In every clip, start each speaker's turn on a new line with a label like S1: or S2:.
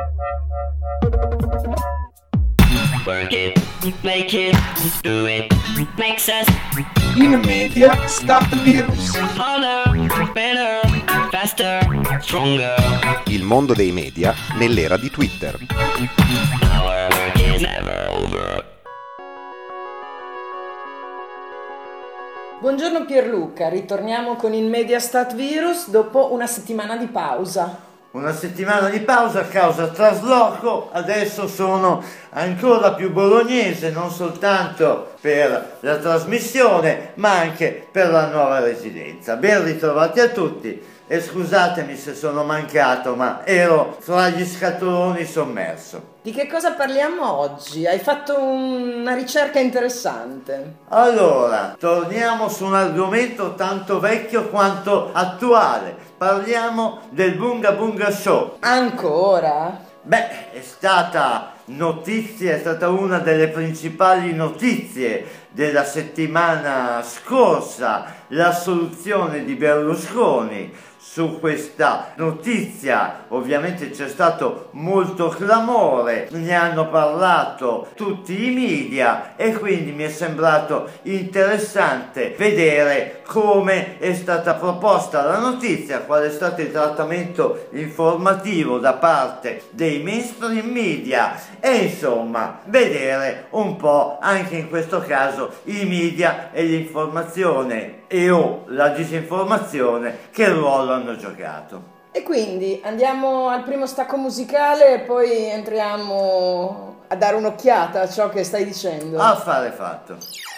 S1: Work it, make it, do it, makes us
S2: In media Start Virus.
S1: harder, better, faster, stronger.
S3: Il mondo dei media nell'era di Twitter.
S1: Our work is never over.
S4: Buongiorno Pierluca, ritorniamo con il Mediastat Virus dopo una settimana di pausa.
S5: Una settimana di pausa a causa trasloco, adesso sono ancora più bolognese, non soltanto per la trasmissione ma anche per la nuova residenza. Ben ritrovati a tutti e scusatemi se sono mancato, ma ero fra gli scatoloni sommerso.
S4: Di che cosa parliamo oggi? Hai fatto una ricerca interessante.
S5: Allora, torniamo su un argomento tanto vecchio quanto attuale. Parliamo del Bunga Bunga Show.
S4: Ancora?
S5: Beh, è stata una delle principali notizie della settimana scorsa, l'assoluzione di Berlusconi. Su questa notizia ovviamente c'è stato molto clamore, ne hanno parlato tutti i media e quindi mi è sembrato interessante vedere come è stata proposta la notizia, qual è stato il trattamento informativo da parte dei mainstream media e insomma vedere un po' anche in questo caso i media e l'informazione e o la disinformazione che ruolo hanno giocato.
S4: E quindi andiamo al primo stacco musicale e poi entriamo a dare un'occhiata a ciò che stai dicendo.
S5: Affare fatto.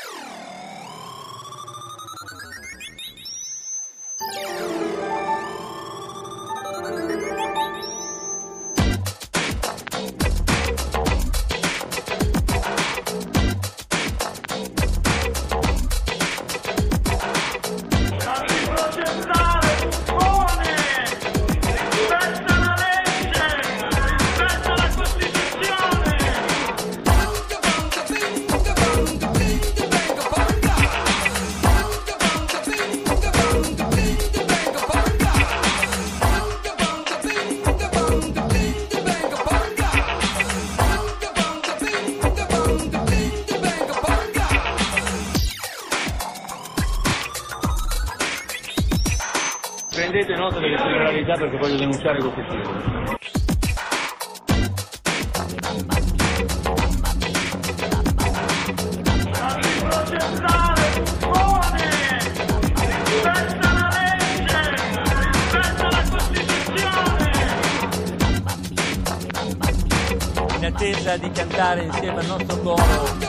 S6: Prendete nota delle singolarità perché voglio denunciare questi film.
S7: In attesa di cantare insieme al nostro coro.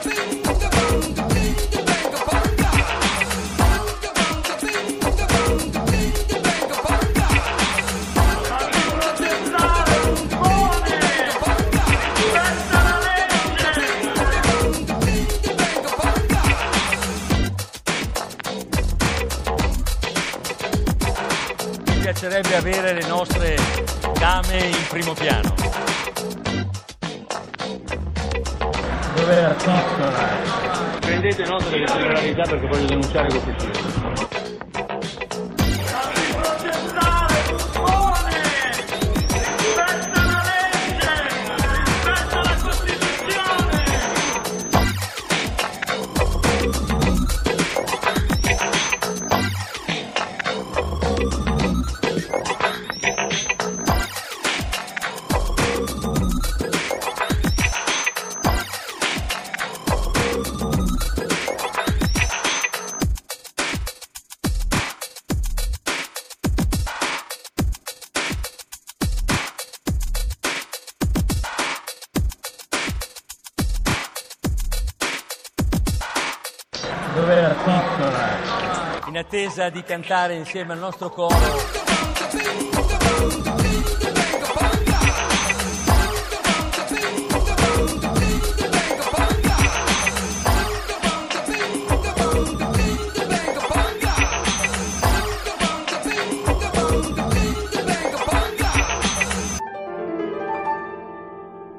S7: Mi piacerebbe avere le nostre dame in primo piano.
S6: Dov'è l'artista? Prendete nota delle singolarità perché voglio denunciare questi film. Dov'è l'artista?
S7: In attesa di cantare insieme al nostro coro.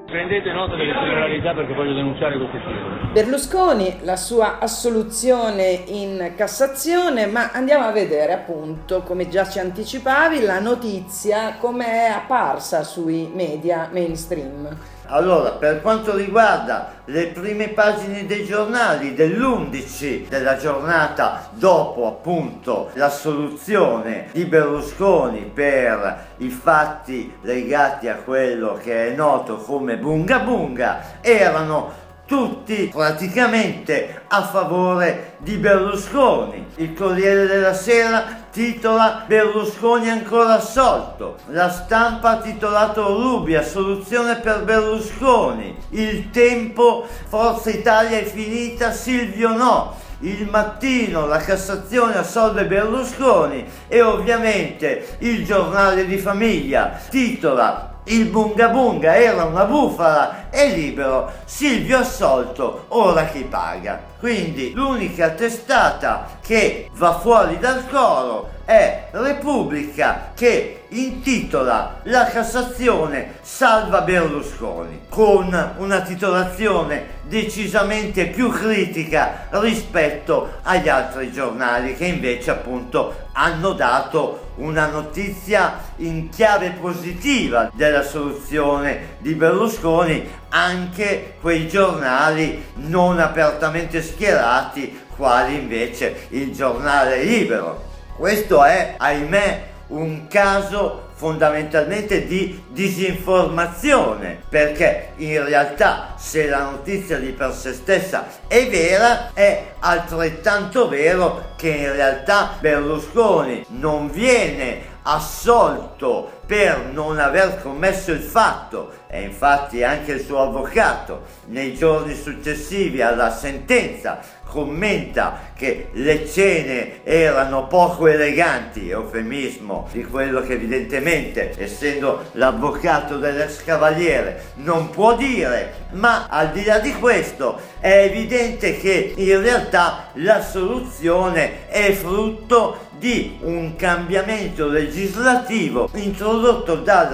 S6: Prendete nota delle irregolarità perché voglio denunciare questi film.
S4: Berlusconi, la sua assoluzione in Cassazione, ma andiamo a vedere appunto, come già ci anticipavi, la notizia come è apparsa sui media mainstream.
S5: Allora, per quanto riguarda le prime pagine dei giornali dell'11 della giornata dopo appunto l'assoluzione di Berlusconi per i fatti legati a quello che è noto come Bunga Bunga, erano tutti praticamente a favore di Berlusconi. Il Corriere della Sera titola Berlusconi ancora assolto, La Stampa ha titolato Ruby, assoluzione per Berlusconi, Il Tempo, Forza Italia è finita, Silvio no, Il Mattino, la Cassazione assolve Berlusconi e ovviamente il Giornale di Famiglia titola Il Bunga Bunga era una bufala e Libero, Silvio assolto, ora chi paga. Quindi l'unica testata che va fuori dal coro è Repubblica, che intitola La Cassazione salva Berlusconi, con una titolazione decisamente più critica rispetto agli altri giornali che invece appunto hanno dato una notizia in chiave positiva della soluzione di Berlusconi, anche quei giornali non apertamente schierati quali invece il Giornale Libero. Questo è, ahimè, un caso fondamentalmente di disinformazione, perché in realtà se la notizia di per sé stessa è vera, è altrettanto vero che in realtà Berlusconi non viene assolto per non aver commesso il fatto, e infatti anche il suo avvocato nei giorni successivi alla sentenza commenta che le cene erano poco eleganti, eufemismo di quello che evidentemente, essendo l'avvocato dell'ex cavaliere, non può dire, ma al di là di questo è evidente che in realtà la soluzione è frutto di un cambiamento legislativo introdotto dalla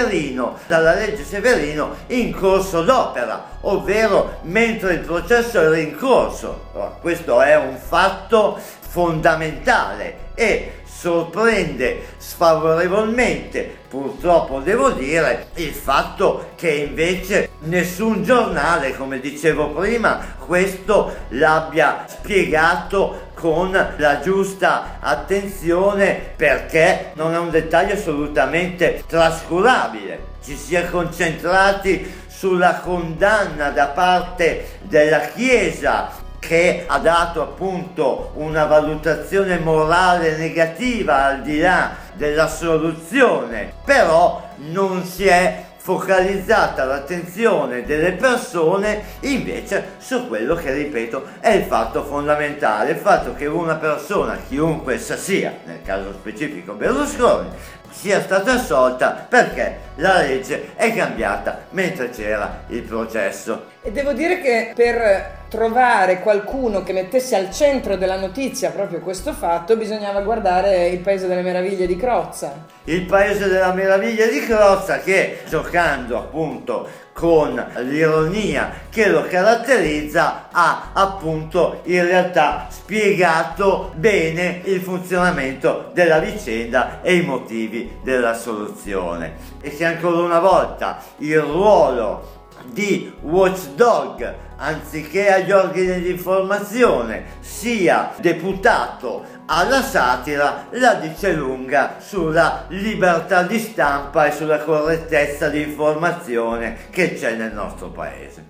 S5: legge Severino in corso d'opera, ovvero mentre il processo era in corso. Questo è un fatto fondamentale e sorprende sfavorevolmente, purtroppo devo dire, il fatto che invece nessun giornale, come dicevo prima, questo l'abbia spiegato con la giusta attenzione, perché non è un dettaglio assolutamente trascurabile. Ci si è concentrati sulla condanna da parte della Chiesa, che ha dato appunto una valutazione morale negativa al di là della soluzione, però non si è focalizzata l'attenzione delle persone invece su quello che, ripeto, è il fatto fondamentale, il fatto che una persona, chiunque essa sia, nel caso specifico Berlusconi, sia stata assolta perché la legge è cambiata mentre c'era il processo.
S4: E devo dire che per trovare qualcuno che mettesse al centro della notizia proprio questo fatto bisognava guardare Il Paese delle Meraviglie di Crozza.
S5: Il Paese della Meraviglia di Crozza, che giocando appunto con l'ironia che lo caratterizza ha appunto in realtà spiegato bene il funzionamento della vicenda e i motivi della soluzione, e che ancora una volta il ruolo di watchdog anziché agli organi di informazione sia deputato alla satira la dice lunga sulla libertà di stampa e sulla correttezza di informazione che c'è nel nostro paese.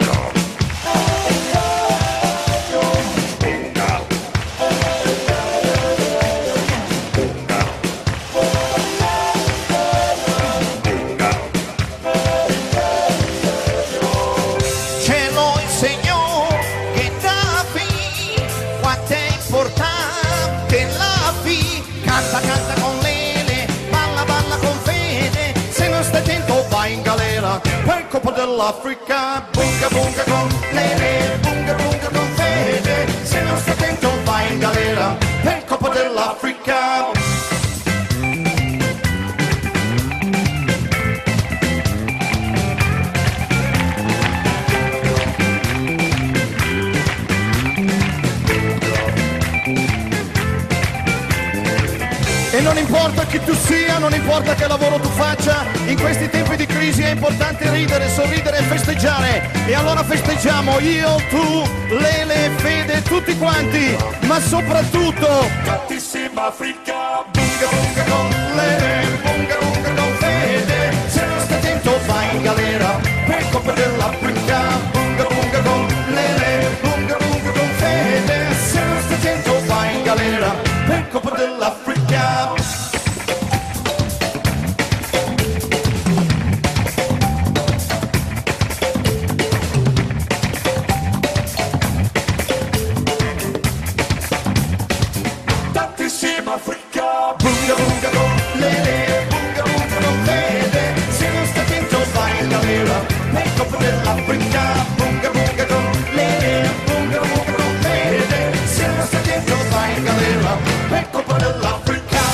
S8: Canta con Lele, balla con fede, se non stai attento vai in galera, per colpa dell'Africa. Bunga bunga con Lele, bunga con fede, se non stai attento vai in galera, per colpa dell'Africa. importa chi tu sia, non importa che lavoro tu faccia, in questi tempi di crisi è importante ridere, sorridere e festeggiare. E allora festeggiamo io, tu, Lele, Fede, tutti quanti, ma soprattutto tantissima Africa. Bunga bunga con Lele, bunga bunga con Fede, se non stai attento vai in galera per colpa dell'Africa. Bunga bunga con Lele, bunga bunga con Fede, se non stai attento vai in galera per colpa dell'Africa. Tantissima Africa. Bunga bunga con Lele, bunga bunga con Fede, se non stai attento vai in galera per colpa dell'Africa. Bunga bunga con Lele, bunga bunga con Fede, se non stai attento vai in galera per colpa dell'Africa.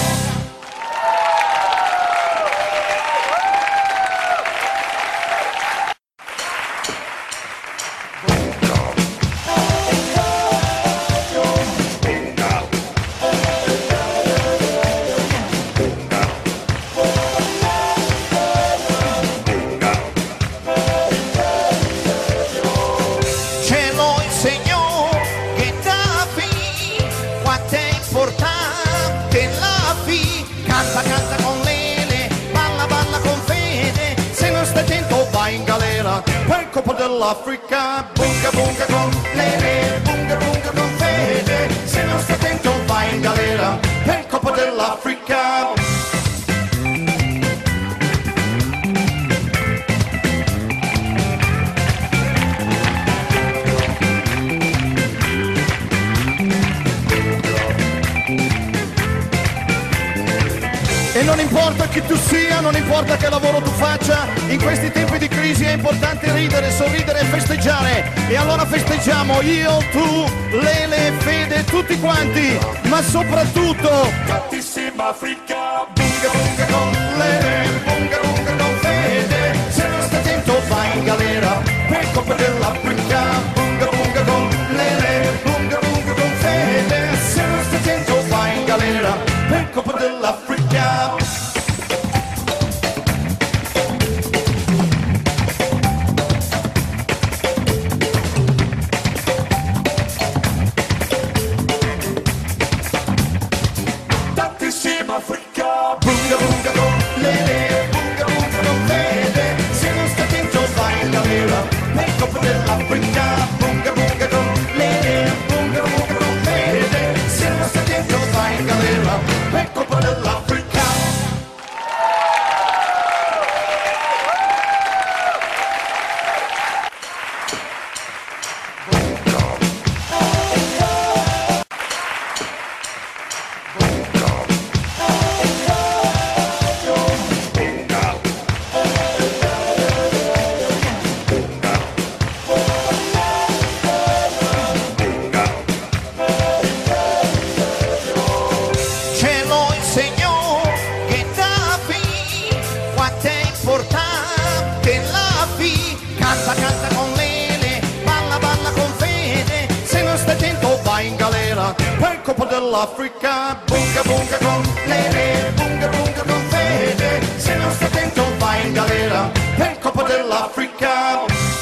S8: Ce lo insegnò Gheddafi, quanto è importante la fi. Canta, canta con Lele, balla, balla con Fede, se non stai attento vai in galera per colpa dell'Africa. Bunga, bunga con Lele, bunga, bunga con Fede, se non stai attento vai in galera per colpa dell'Africa. E non importa chi tu sia, non importa che lavoro tu faccia, in questi tempi di crisi è importante ridere, sorridere e festeggiare. E allora festeggiamo io, tu, Lele, Fede, tutti quanti, ma soprattutto tantissima Africa. Bunga bunga con Lele, bunga bunga con Fede, se non stai attento vai in galera per colpa dell'Africa. Bunga bunga con Lele, bunga bunga con Fede, se non stai attento vai in galera per colpa dell'Africa. Tantissima Africa. Bunga bunga con Lele, bunga bunga con Fede, se non stai attento vai in galera per colpa dell'Africa. Bunga bunga con Lele, bunga bunga con Fede, se non stai attento vai in galera per colpa dell'Africa. Ce lo insegnò Gheddafi, quanto è importante la fi. Canta, canta con Lele, balla, balla con Fede, se non stai attento vai in galera per colpa dell'Africa. Bunga bunga con Lele, bunga bunga con Fede, se non stai attento vai in galera per colpa dell'Africa.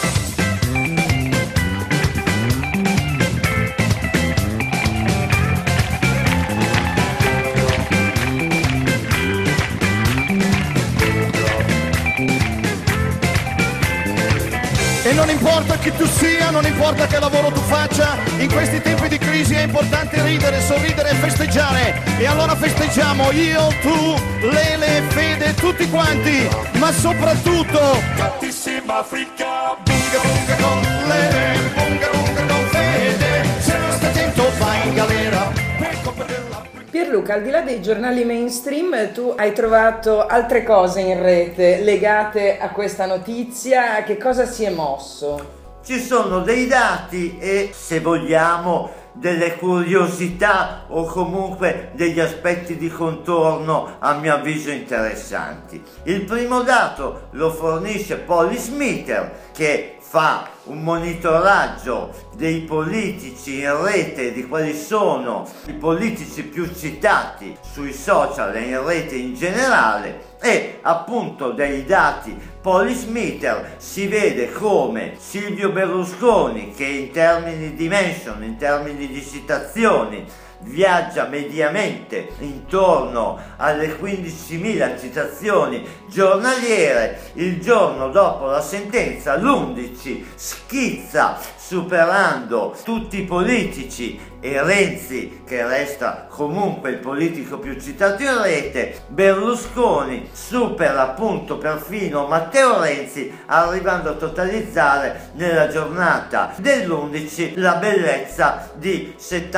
S8: E non importa chi tu sia, non importa che lavoro tu faccia, in questi tempi di crisi è importante ridere, sorridere e festeggiare. E allora festeggiamo io, tu, Lele, Fede, tutti quanti, ma soprattutto tantissima Africa. Bunga bunga con Lele, bunga bunga con Fede, se non stai attento vai in galera per colpa dell'Africa.
S4: Pierluca, al di là dei giornali mainstream, tu hai trovato altre cose in rete legate a questa notizia. Che cosa si è mosso?
S5: Ci sono dei dati e, se vogliamo, delle curiosità o comunque degli aspetti di contorno a mio avviso interessanti. Il primo dato lo fornisce Polismeter, che fa un monitoraggio dei politici in rete, di quali sono i politici più citati sui social e in rete in generale, e appunto dai dati Polismeter si vede come Silvio Berlusconi, che in termini di mention, in termini di citazioni, viaggia mediamente intorno alle 15.000 citazioni giornaliere, il giorno dopo la sentenza, l'11, schizza superando tutti i politici e Renzi, che resta comunque il politico più citato in rete. Berlusconi supera appunto perfino Matteo Renzi, arrivando a totalizzare nella giornata dell'11 la bellezza di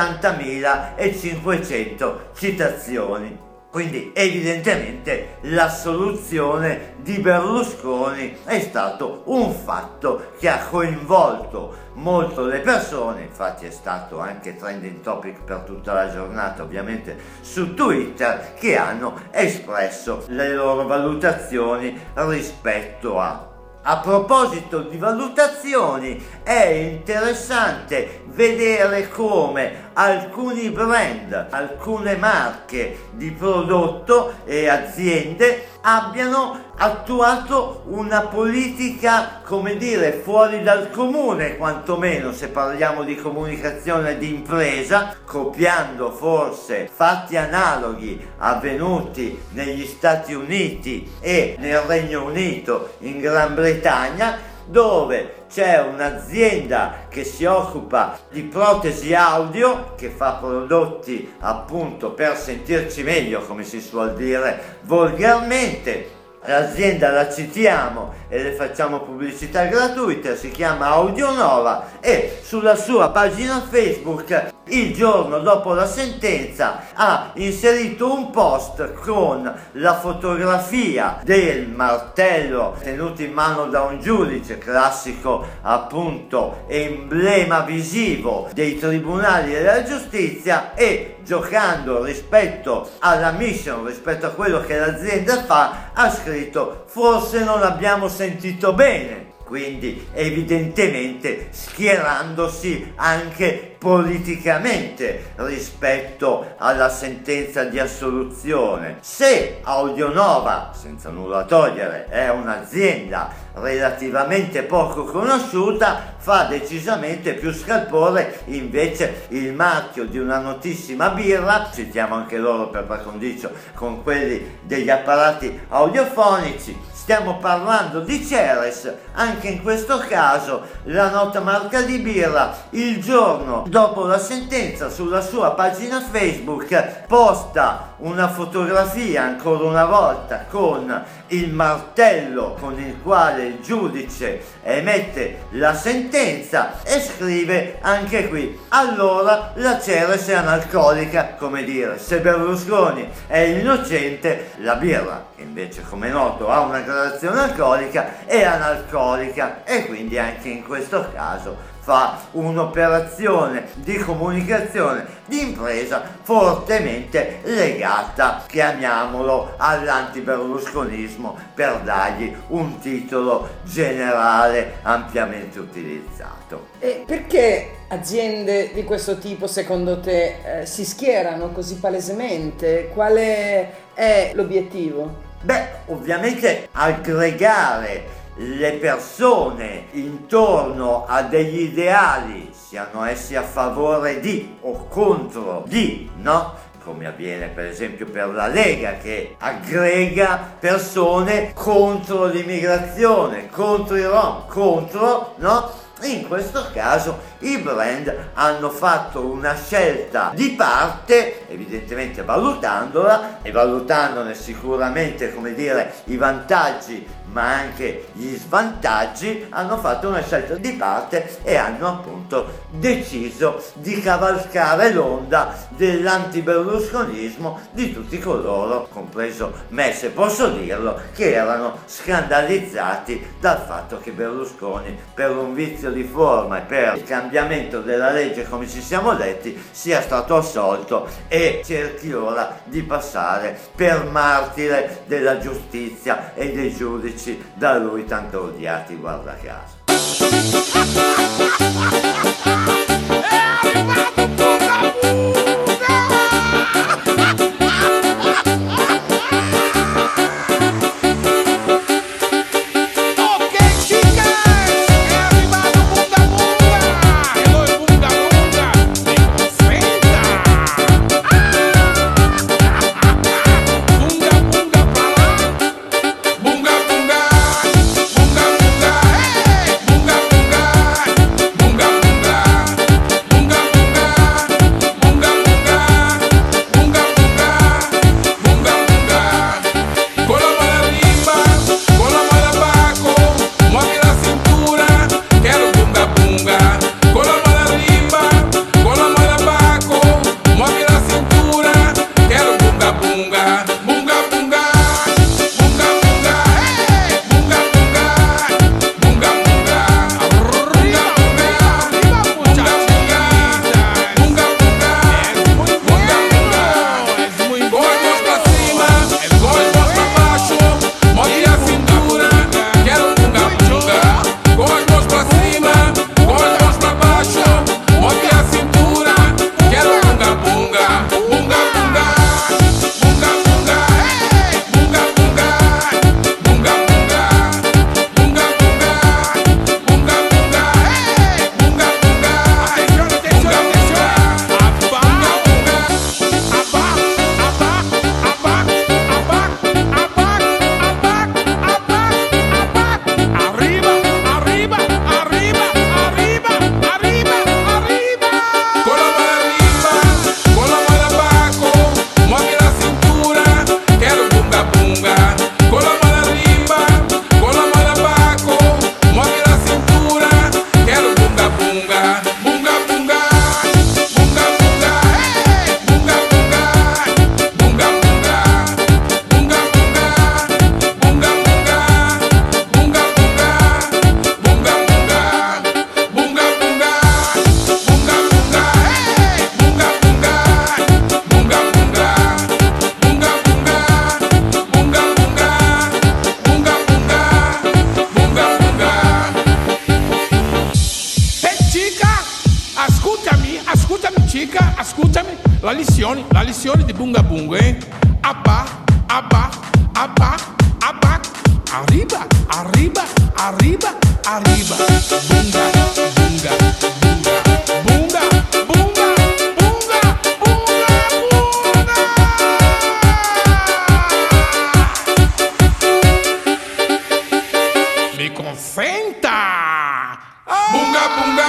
S5: 70.500 citazioni. Quindi evidentemente la soluzione di Berlusconi è stato un fatto che ha coinvolto molto le persone, infatti è stato anche trending topic per tutta la giornata ovviamente su Twitter, che hanno espresso le loro valutazioni rispetto a. A proposito di valutazioni, è interessante vedere come alcuni brand, alcune marche di prodotto e aziende abbiano attuato una politica, come dire, fuori dal comune, quantomeno se parliamo di comunicazione di impresa, copiando forse fatti analoghi avvenuti negli Stati Uniti e nel Regno Unito, in Gran Bretagna, dove c'è un'azienda che si occupa di protesi audio, che fa prodotti appunto per sentirci meglio, come si suol dire volgarmente. L'azienda la citiamo e le facciamo pubblicità gratuita, si chiama Audionova, e sulla sua pagina Facebook il giorno dopo la sentenza ha inserito un post con la fotografia del martello tenuto in mano da un giudice, classico appunto emblema visivo dei tribunali e della giustizia, e giocando rispetto alla mission, rispetto a quello che l'azienda fa, ha scritto: forse non abbiamo sentito bene. Quindi evidentemente schierandosi anche politicamente rispetto alla sentenza di assoluzione. Se Audionova, senza nulla togliere, è un'azienda relativamente poco conosciuta, fa decisamente più scalpore invece il marchio di una notissima birra, citiamo anche loro per par condicio con quelli degli apparati audiofonici. Stiamo parlando di Ceres, anche in questo caso la nota marca di birra il giorno dopo la sentenza sulla sua pagina Facebook posta una fotografia ancora una volta con il martello con il quale il giudice emette la sentenza e scrive anche qui: allora la Ceres è analcolica, come dire, se Berlusconi è innocente, la birra, che invece come noto ha una gradazione alcolica, è analcolica, e quindi anche in questo caso fa un'operazione di comunicazione di impresa fortemente legata, chiamiamolo, all'antiberlusconismo, per dargli un titolo generale ampiamente utilizzato.
S4: E perché aziende di questo tipo secondo te si schierano così palesemente? Quale è l'obiettivo?
S5: Beh, ovviamente aggregare le persone intorno a degli ideali, siano essi a favore di o contro di, no? Come avviene per esempio per la Lega, che aggrega persone contro l'immigrazione, contro i Rom, contro, no? In questo caso i brand hanno fatto una scelta di parte evidentemente valutandola e valutandone sicuramente, come dire, i vantaggi ma anche gli svantaggi, hanno fatto una scelta di parte e hanno appunto deciso di cavalcare l'onda dell'antiberlusconismo di tutti coloro, compreso me se posso dirlo, che erano scandalizzati dal fatto che Berlusconi, per un vizio di forma e per il cambiamento della legge come ci siamo detti, sia stato assolto e cerchi ora di passare per martire della giustizia e dei giudici da lui tanto odiati, guarda caso.
S2: La lezione di Bunga Bunga, Abba, Abba, Abba, Abba, arriba, arriba, arriba, arriba, Bunga, Bunga, Bunga, Bunga, Bunga, Bunga, Bunga, Bunga. Mi consenta, Bunga, Bunga.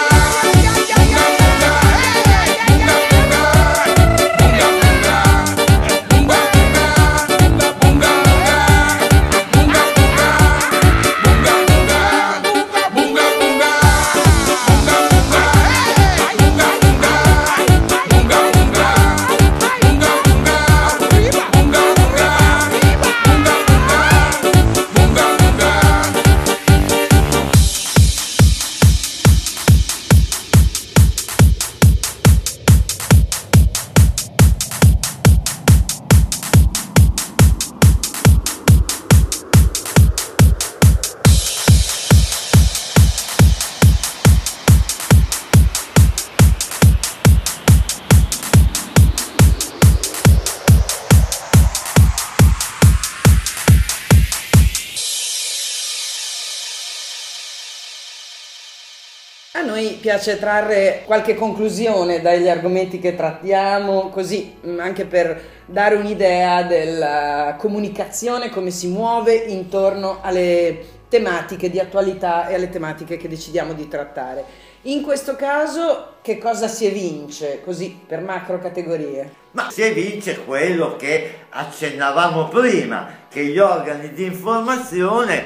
S4: A noi piace trarre qualche conclusione dagli argomenti che trattiamo, così anche per dare un'idea della comunicazione, come si muove intorno alle tematiche di attualità e alle tematiche che decidiamo di trattare. In questo caso che cosa si evince, così per macro categorie?
S5: Ma si evince quello che accennavamo prima, che gli organi di informazione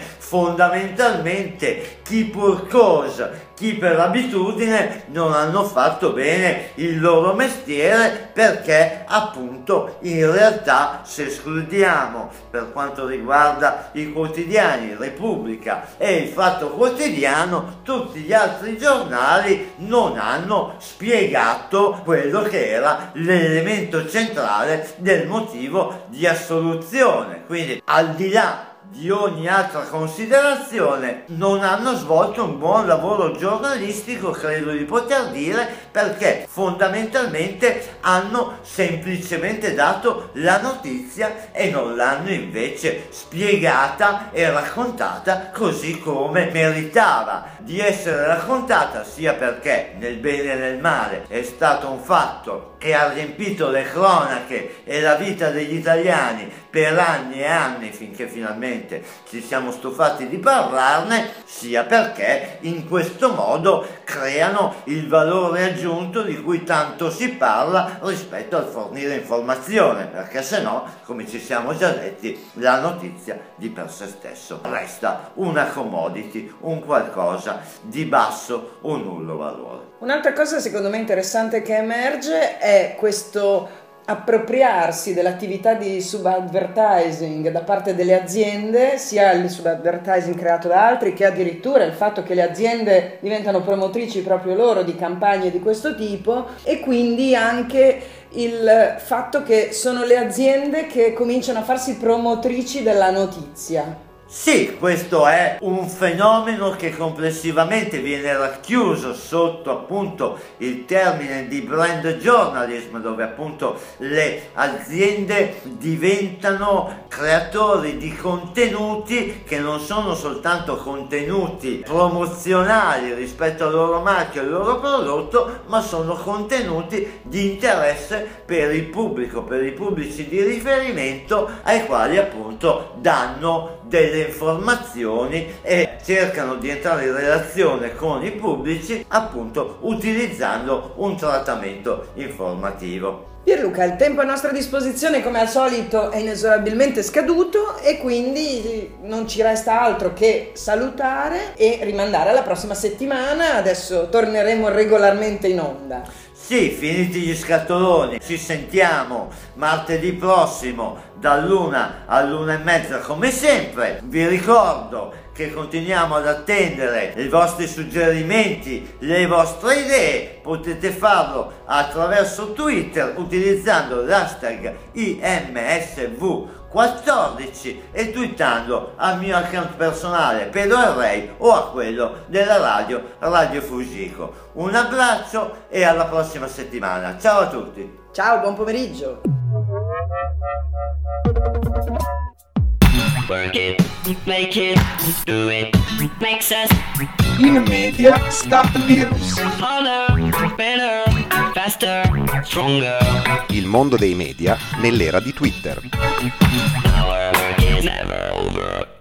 S5: fondamentalmente, chi pur cosa, chi per abitudine, non hanno fatto bene il loro mestiere, perché appunto in realtà, se escludiamo per quanto riguarda i quotidiani Repubblica e il Fatto Quotidiano, tutti gli altri giornali non hanno spiegato quello che era l'elemento centrale del motivo di assoluzione. Quindi, al di là di ogni altra considerazione, non hanno svolto un buon lavoro giornalistico, credo di poter dire, perché fondamentalmente hanno semplicemente dato la notizia e non l'hanno invece spiegata e raccontata così come meritava di essere raccontata, sia perché nel bene e nel male è stato un fatto che ha riempito le cronache e la vita degli italiani per anni e anni, finché finalmente ci siamo stufati di parlarne, sia perché in questo modo creano il valore aggiunto di cui tanto si parla rispetto al fornire informazione, perché se no, come ci siamo già detti, la notizia di per sé stesso resta una commodity, un qualcosa di basso o nullo valore.
S4: Un'altra cosa secondo me interessante che emerge è questo appropriarsi dell'attività di subadvertising da parte delle aziende, sia il subadvertising creato da altri che addirittura il fatto che le aziende diventano promotrici proprio loro di campagne di questo tipo, e quindi anche il fatto che sono le aziende che cominciano a farsi promotrici della notizia.
S5: Sì, questo è un fenomeno che complessivamente viene racchiuso sotto appunto il termine di brand journalism, dove appunto le aziende diventano creatori di contenuti che non sono soltanto contenuti promozionali rispetto al loro marchio e al loro prodotto, ma sono contenuti di interesse per il pubblico, per i pubblici di riferimento, ai quali appunto danno delle informazioni e cercano di entrare in relazione con i pubblici appunto utilizzando un trattamento informativo.
S4: Pierluca, il tempo a nostra disposizione come al solito è inesorabilmente scaduto e quindi non ci resta altro che salutare e rimandare alla prossima settimana. Adesso torneremo regolarmente in onda.
S5: Sì, finiti gli scatoloni, ci sentiamo martedì prossimo dall'1 all'1:30 come sempre. Vi ricordo che continuiamo ad attendere i vostri suggerimenti, le vostre idee. Potete farlo attraverso Twitter utilizzando l'hashtag IMSV14 e twittando al mio account personale Pedro Arrei o a quello della Radio Fugico. Un abbraccio e alla prossima settimana. Ciao a tutti.
S4: Ciao, buon pomeriggio.
S1: Work it, make it, do it, makes us
S2: In media, stop the virus.
S1: harder, better, faster, stronger.
S3: Il mondo dei media nell'era di Twitter.
S1: Our work is never over.